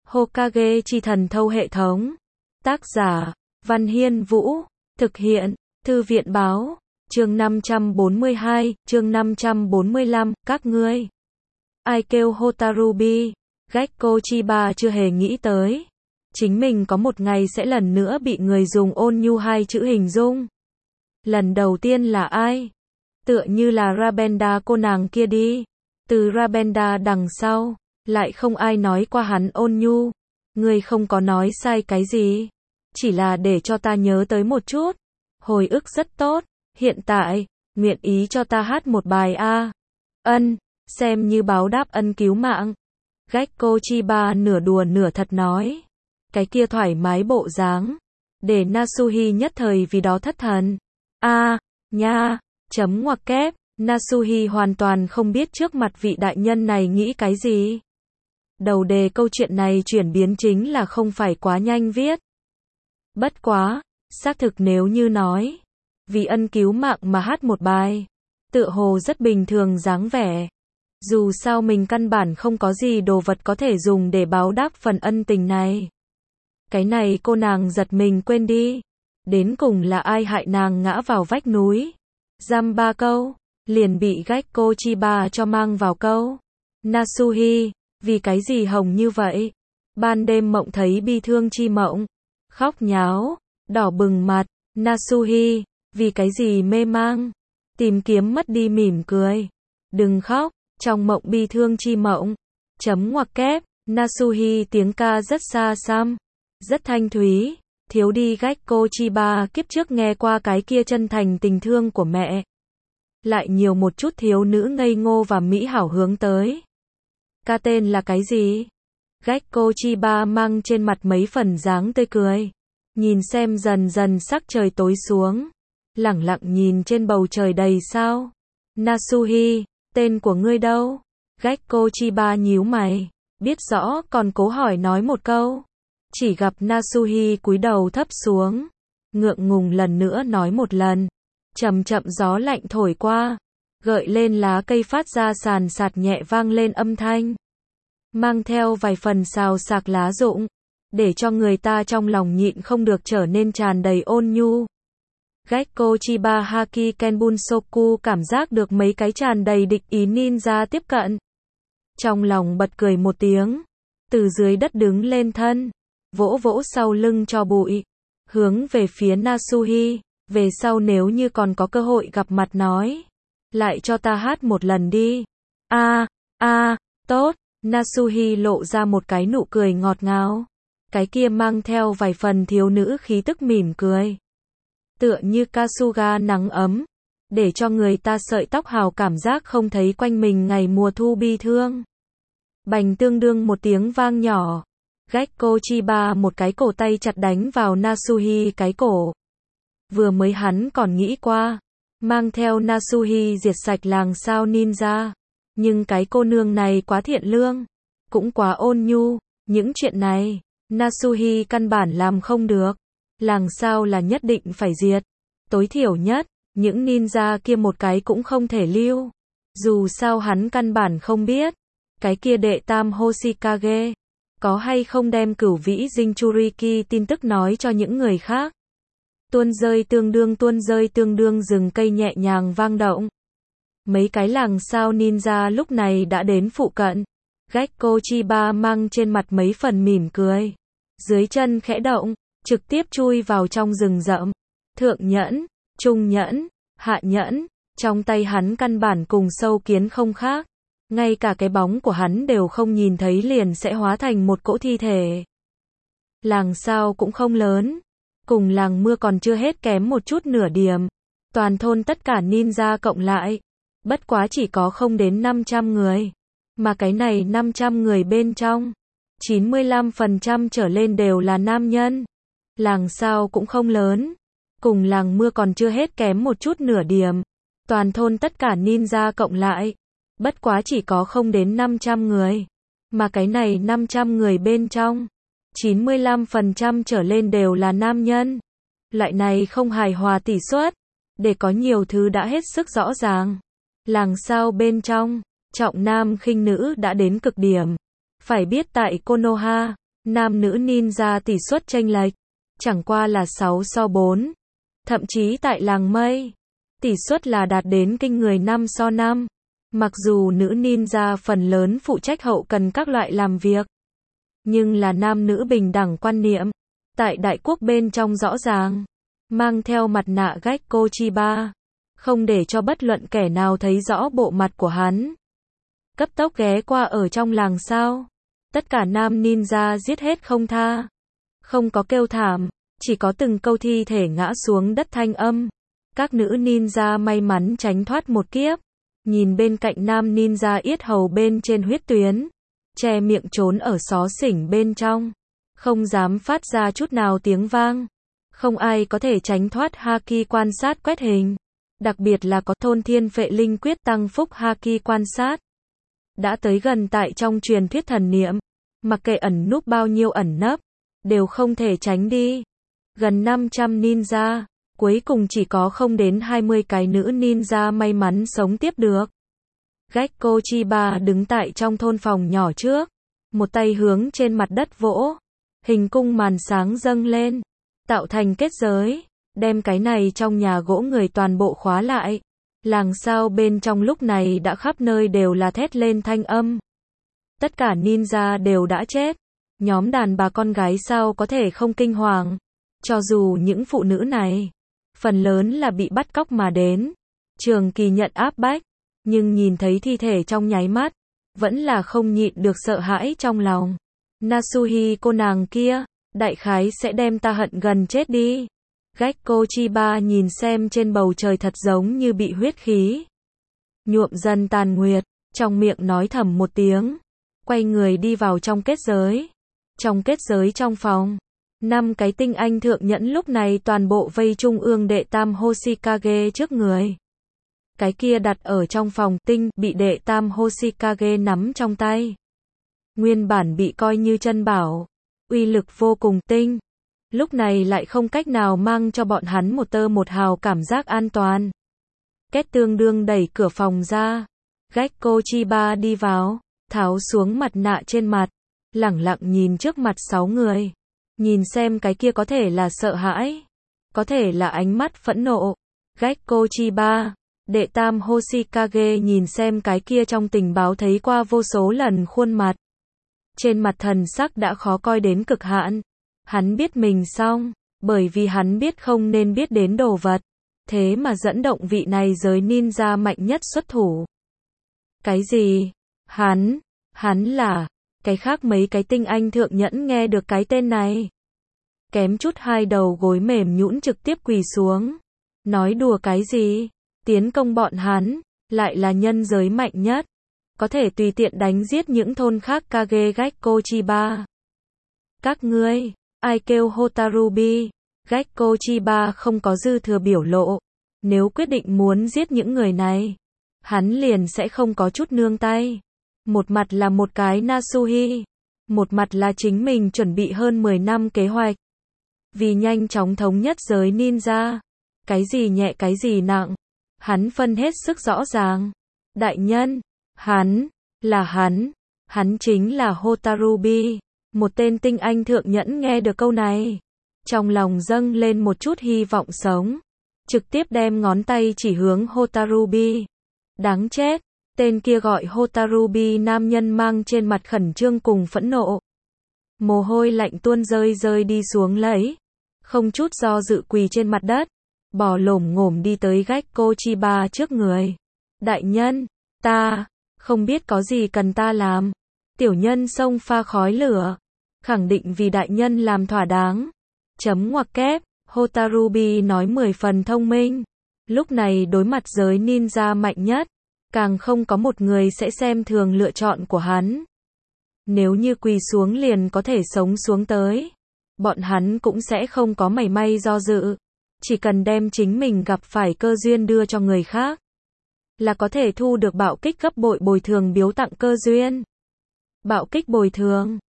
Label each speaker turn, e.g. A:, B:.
A: Hokage chi thần thâu hệ thống. Tác giả, Văn Hiên Vũ. Thực hiện, Thư viện báo. Chương 542, chương 545, các ngươi. Ai kêu Hotarubi? Gekko Chiba chưa hề nghĩ tới. Chính mình có một ngày sẽ lần nữa bị người dùng ôn nhu hai chữ hình dung. Lần đầu tiên là ai? Tựa như là Rabenda cô nàng kia đi. Từ Rabenda đằng sau, lại không ai nói qua hắn ôn nhu. Ngươi không có nói sai cái gì. Chỉ là để cho ta nhớ tới một chút. Hồi ức rất tốt. Hiện tại, nguyện ý cho ta hát một bài a? Ân, xem như báo đáp ân cứu mạng. Gekko Chiba nửa đùa nửa thật nói. Cái kia thoải mái bộ dáng. Để Nasuhi nhất thời vì đó thất thần. Nha, chấm ngoặc kép. Nasuhi hoàn toàn không biết trước mặt vị đại nhân này nghĩ cái gì. Đầu đề câu chuyện này chuyển biến chính là không phải quá nhanh viết. Bất quá, xác thực nếu như nói, vì ân cứu mạng mà hát một bài, tựa hồ rất bình thường dáng vẻ. Dù sao mình căn bản không có gì đồ vật có thể dùng để báo đáp phần ân tình này. Cái này cô nàng giật mình quên đi. Đến cùng là ai hại nàng ngã vào vách núi. Dăm 3 câu, liền bị Gekko Chiba cho mang vào câu. Nasuhi, vì cái gì hồng như vậy? Ban đêm mộng thấy bi thương chi mộng. Khóc nháo, đỏ bừng mặt. Nasuhi, vì cái gì mê mang? Tìm kiếm mất đi mỉm cười. Đừng khóc, trong mộng bi thương chi mộng. Chấm ngoặc kép, Nasuhi tiếng ca rất xa xăm, rất thanh thúy, thiếu đi Gekko Chiba kiếp trước nghe qua cái kia chân thành tình thương của mẹ. Lại nhiều một chút thiếu nữ ngây ngô và mỹ hảo hướng tới. Ca tên là cái gì? Gekko Chiba mang trên mặt mấy phần dáng tươi cười. Nhìn xem dần dần sắc trời tối xuống. Lẳng lặng nhìn trên bầu trời đầy sao. Nasuhi, tên của ngươi đâu? Gekko Chiba nhíu mày. Biết rõ còn cố hỏi nói một câu. Chỉ gặp Nasuhi cúi đầu thấp xuống. Ngượng ngùng lần nữa nói một lần. Chậm chậm gió lạnh thổi qua. Gợi lên lá cây phát ra sàn sạt nhẹ vang lên âm thanh. Mang theo vài phần xào xạc lá rụng. Để cho người ta trong lòng nhịn không được trở nên tràn đầy ôn nhu. Gekko Chiba Haki Kenbunsoku cảm giác được mấy cái tràn đầy địch ý ninja tiếp cận. Trong lòng bật cười một tiếng. Từ dưới đất đứng lên thân. Vỗ vỗ sau lưng cho bụi. Hướng về phía Nasuhi. Về sau nếu như còn có cơ hội gặp mặt nói. Lại cho ta hát một lần đi. Tốt. Nasuhi lộ ra một cái nụ cười ngọt ngào. Cái kia mang theo vài phần thiếu nữ khí tức mỉm cười. Tựa như Kasuga nắng ấm. Để cho người ta sợi tóc hào cảm giác không thấy quanh mình ngày mùa thu bi thương. Bành tương đương một tiếng vang nhỏ. Gekko Chiba một cái cổ tay chặt đánh vào Nasuhi cái cổ. Vừa mới hắn còn nghĩ qua. Mang theo Nasuhi diệt sạch làng sao ninja. Nhưng cái cô nương này quá thiện lương. Cũng quá ôn nhu. Những chuyện này, Nasuhi căn bản làm không được. Làng sao là nhất định phải diệt. Tối thiểu nhất, những ninja kia một cái cũng không thể lưu. Dù sao hắn căn bản không biết. Cái kia đệ tam Hoshikage. Có hay không đem cửu vĩ Jinchuriki tin tức nói cho những người khác. Tuôn rơi tương đương rừng cây nhẹ nhàng vang động. Mấy cái làng sao ninja lúc này đã đến phụ cận. Gekko Chiba mang trên mặt mấy phần mỉm cười. Dưới chân khẽ động, trực tiếp chui vào trong rừng rậm. Thượng nhẫn, trung nhẫn, hạ nhẫn, trong tay hắn căn bản cùng sâu kiến không khác. Ngay cả cái bóng của hắn đều không nhìn thấy liền sẽ hóa thành một cỗ thi thể. Làng sao cũng không lớn. Cùng làng mưa còn chưa hết kém một chút nửa điểm. Toàn thôn tất cả ninja cộng lại. Bất quá chỉ có không đến 500 người. Mà cái này 500 người bên trong. 95% trở lên đều là nam nhân. Làng sao cũng không lớn. Cùng làng mưa còn chưa hết kém một chút nửa điểm. Toàn thôn tất cả ninja cộng lại. Bất quá chỉ có không đến 500 người. Mà cái này 500 người bên trong. 95% trở lên đều là nam nhân. Loại này không hài hòa tỷ suất. Để có nhiều thứ đã hết sức rõ ràng. Làng sao bên trong. Trọng nam khinh nữ đã đến cực điểm. Phải biết tại Konoha, Nam nữ ninja tỷ suất chênh lệch chẳng qua là 6-4. Thậm chí tại làng mây, tỷ suất là đạt đến kinh người 5-5. Mặc dù nữ ninja phần lớn phụ trách hậu cần các loại làm việc, nhưng là nam nữ bình đẳng quan niệm tại đại quốc bên trong rõ ràng. Mang theo mặt nạ Gekko Chiba, không để cho bất luận kẻ nào thấy rõ bộ mặt của hắn. Cấp tốc ghé qua ở trong làng sao. Tất cả nam ninja giết hết không tha. Không có kêu thảm, chỉ có từng câu thi thể ngã xuống đất thanh âm. Các nữ ninja may mắn tránh thoát một kiếp. Nhìn bên cạnh nam ninja yết hầu bên trên huyết tuyến, che miệng trốn ở xó xỉnh bên trong, không dám phát ra chút nào tiếng vang. Không ai có thể tránh thoát haki quan sát quét hình. Đặc biệt là có thôn thiên phệ linh quyết tăng phúc haki quan sát. Đã tới gần tại trong truyền thuyết thần niệm, mặc kệ ẩn núp bao nhiêu ẩn nấp, đều không thể tránh đi. Gần 500 ninja, cuối cùng chỉ có không đến 20 cái nữ ninja may mắn sống tiếp được. Gekko Chiba đứng tại trong thôn phòng nhỏ trước, một tay hướng trên mặt đất vỗ, hình cung màn sáng dâng lên, tạo thành kết giới, đem cái này trong nhà gỗ người toàn bộ khóa lại. Làng sao bên trong lúc này đã khắp nơi đều là thét lên thanh âm. Tất cả ninja đều đã chết. Nhóm đàn bà con gái sao có thể không kinh hoàng. Cho dù những phụ nữ này, phần lớn là bị bắt cóc mà đến, trường kỳ nhận áp bách, nhưng nhìn thấy thi thể trong nháy mắt, vẫn là không nhịn được sợ hãi trong lòng. Nasuhi cô nàng kia, đại khái sẽ đem ta hận gần chết đi. Gekko Chiba nhìn xem trên bầu trời thật giống như bị huyết khí nhuộm dần tàn nguyệt, trong miệng nói thầm một tiếng, quay người đi vào trong kết giới. Trong kết giới trong phòng, 5 cái tinh anh thượng nhẫn lúc này toàn bộ vây trung ương đệ tam Hoshikage trước người. Cái kia đặt ở trong phòng tinh bị đệ tam Hoshikage nắm trong tay. Nguyên bản bị coi như chân bảo, uy lực vô cùng tinh. Lúc này lại không cách nào mang cho bọn hắn một tơ một hào cảm giác an toàn. Kết tương đương đẩy cửa phòng ra. Gekko Chiba đi vào, tháo xuống mặt nạ trên mặt, lẳng lặng nhìn trước mặt 6 người. Nhìn xem cái kia có thể là sợ hãi, có thể là ánh mắt phẫn nộ. Gekko Chiba, đệ tam Hoshikage nhìn xem cái kia trong tình báo thấy qua vô số lần khuôn mặt. Trên mặt thần sắc đã khó coi đến cực hạn. Hắn biết mình xong, bởi vì hắn biết không nên biết đến đồ vật. Thế mà dẫn động vị này giới ninja mạnh nhất xuất thủ. Cái gì? Hắn là... Cái khác mấy cái tinh anh thượng nhẫn nghe được cái tên này, kém chút hai đầu gối mềm nhũn trực tiếp quỳ xuống. Nói đùa cái gì? Tiến công bọn hắn, lại là nhân giới mạnh nhất, có thể tùy tiện đánh giết những thôn khác. Kage Gekko Chiba. Các ngươi, ai kêu Hotarubi? Gekko Chiba không có dư thừa biểu lộ. Nếu quyết định muốn giết những người này, hắn liền sẽ không có chút nương tay. Một mặt là một cái Nasuhi, một mặt là chính mình chuẩn bị hơn 10 năm kế hoạch. Vì nhanh chóng thống nhất giới ninja, cái gì nhẹ cái gì nặng, hắn phân hết sức rõ ràng. Đại nhân, hắn chính là Hotarubi. Một tên tinh anh thượng nhẫn nghe được câu này, trong lòng dâng lên một chút hy vọng sống, trực tiếp đem ngón tay chỉ hướng Hotarubi. Đáng chết. Tên kia gọi Hotarubi nam nhân mang trên mặt khẩn trương cùng phẫn nộ. Mồ hôi lạnh tuôn rơi đi xuống lấy. Không chút do dự quỳ trên mặt đất. Bò lổm ngổm đi tới Gekko Chiba trước người. Đại nhân, ta, không biết có gì cần ta làm. Tiểu nhân xông pha khói lửa. Khẳng định vì đại nhân làm thỏa đáng. Chấm ngoặc kép, Hotarubi nói 10 phần thông minh. Lúc này đối mặt giới ninja mạnh nhất. Càng không có một người sẽ xem thường lựa chọn của hắn. Nếu như quỳ xuống liền có thể sống xuống tới, bọn hắn cũng sẽ không có mảy may do dự. Chỉ cần đem chính mình gặp phải cơ duyên đưa cho người khác, là có thể thu được bạo kích gấp bội bồi thường biếu tặng cơ duyên. Bạo kích bồi thường,